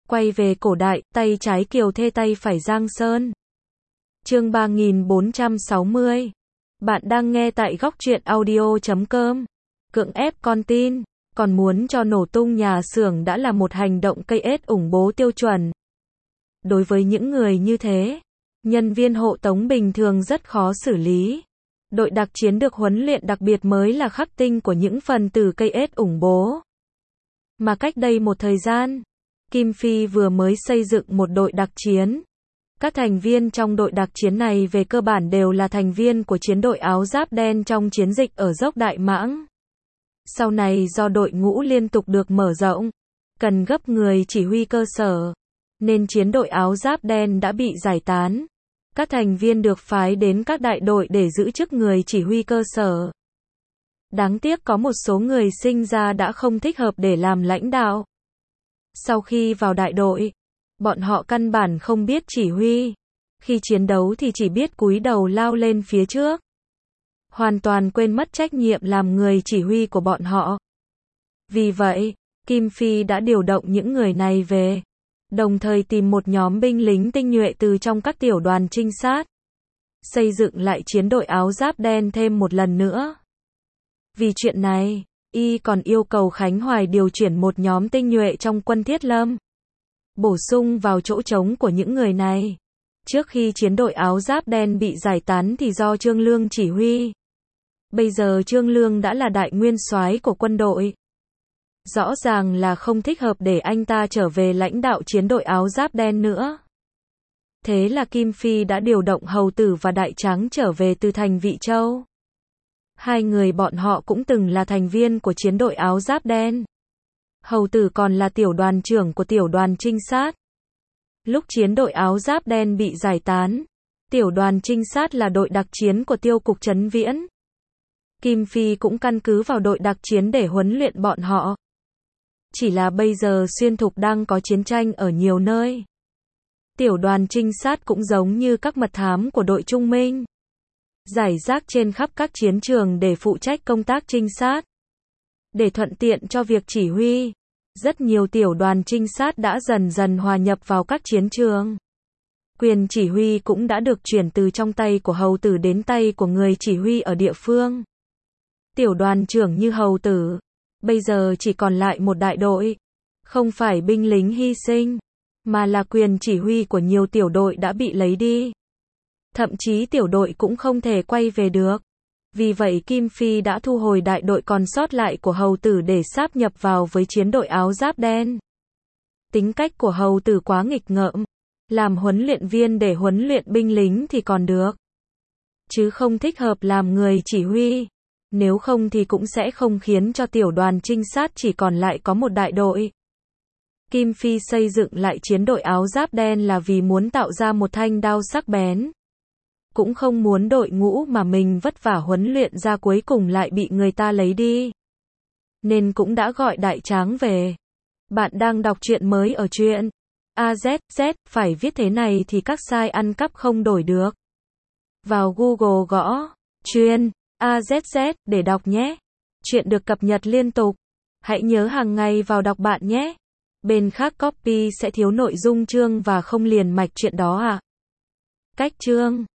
Quay về cổ đại, tay trái Kiều Thê tay phải Giang Sơn. Chương 3460. Bạn đang nghe tại góc truyện audio.com. Cưỡng ép con tin, còn muốn cho nổ tung nhà xưởng đã là một hành động cây ết ủng bố tiêu chuẩn. Đối với những người như thế, nhân viên hộ tống bình thường rất khó xử lý. Đội đặc chiến được huấn luyện đặc biệt mới là khắc tinh của những phần tử cây ết ủng bố. Mà cách đây một thời gian, Kim Phi vừa mới xây dựng một đội đặc chiến. Các thành viên trong đội đặc chiến này về cơ bản đều là thành viên của chiến đội áo giáp đen trong chiến dịch ở dốc Đại Mãng. Sau này do đội ngũ liên tục được mở rộng, cần gấp người chỉ huy cơ sở, nên chiến đội áo giáp đen đã bị giải tán. Các thành viên được phái đến các đại đội để giữ chức người chỉ huy cơ sở. Đáng tiếc có một số người sinh ra đã không thích hợp để làm lãnh đạo. Sau khi vào đại đội, bọn họ căn bản không biết chỉ huy. Khi chiến đấu thì chỉ biết cúi đầu lao lên phía trước. Hoàn toàn quên mất trách nhiệm làm người chỉ huy của bọn họ. Vì vậy, Kim Phi đã điều động những người này về, đồng thời tìm một nhóm binh lính tinh nhuệ từ trong các tiểu đoàn trinh sát, xây dựng lại chiến đội áo giáp đen thêm một lần nữa. Vì chuyện này, y còn yêu cầu Khánh Hoài điều chuyển một nhóm tinh nhuệ trong quân Thiết Lâm, bổ sung vào chỗ trống của những người này. Trước khi chiến đội áo giáp đen bị giải tán thì do Trương Lương chỉ huy. Bây giờ Trương Lương đã là đại nguyên soái của quân đội. Rõ ràng là không thích hợp để anh ta trở về lãnh đạo chiến đội áo giáp đen nữa. Thế là Kim Phi đã điều động Hầu Tử và Đại Tráng trở về từ thành Vị Châu. Hai người bọn họ cũng từng là thành viên của chiến đội áo giáp đen. Hầu Tử còn là tiểu đoàn trưởng của tiểu đoàn trinh sát. Lúc chiến đội áo giáp đen bị giải tán, tiểu đoàn trinh sát là đội đặc chiến của Tiêu cục Trấn Viễn. Kim Phi cũng căn cứ vào đội đặc chiến để huấn luyện bọn họ. Chỉ là bây giờ xuyên thục đang có chiến tranh ở nhiều nơi. Tiểu đoàn trinh sát cũng giống như các mật thám của đội Trung Minh, rải rác trên khắp các chiến trường để phụ trách công tác trinh sát. Để thuận tiện cho việc chỉ huy, rất nhiều tiểu đoàn trinh sát đã dần dần hòa nhập vào các chiến trường. Quyền chỉ huy cũng đã được chuyển từ trong tay của Hầu Tử đến tay của người chỉ huy ở địa phương. Tiểu đoàn trưởng như Hầu Tử, bây giờ chỉ còn lại một đại đội. Không phải binh lính hy sinh, mà là quyền chỉ huy của nhiều tiểu đội đã bị lấy đi. Thậm chí tiểu đội cũng không thể quay về được. Vì vậy Kim Phi đã thu hồi đại đội còn sót lại của Hầu Tử để sáp nhập vào với chiến đội áo giáp đen. Tính cách của Hầu Tử quá nghịch ngợm. Làm huấn luyện viên để huấn luyện binh lính thì còn được, chứ không thích hợp làm người chỉ huy. Nếu không thì cũng sẽ không khiến cho tiểu đoàn trinh sát chỉ còn lại có một đại đội. Kim Phi xây dựng lại chiến đội áo giáp đen là vì muốn tạo ra một thanh đao sắc bén. Cũng không muốn đội ngũ mà mình vất vả huấn luyện ra cuối cùng lại bị người ta lấy đi. Nên cũng đã gọi Đại Tráng về. Bạn đang đọc truyện mới ở truyện AZZ, phải viết thế này thì các sai ăn cắp không đổi được. Vào Google gõ truyện AZZ để đọc nhé. Chuyện được cập nhật liên tục. Hãy nhớ hàng ngày vào đọc bạn nhé. Bên khác copy sẽ thiếu nội dung chương và không liền mạch chuyện đó à. Cách chương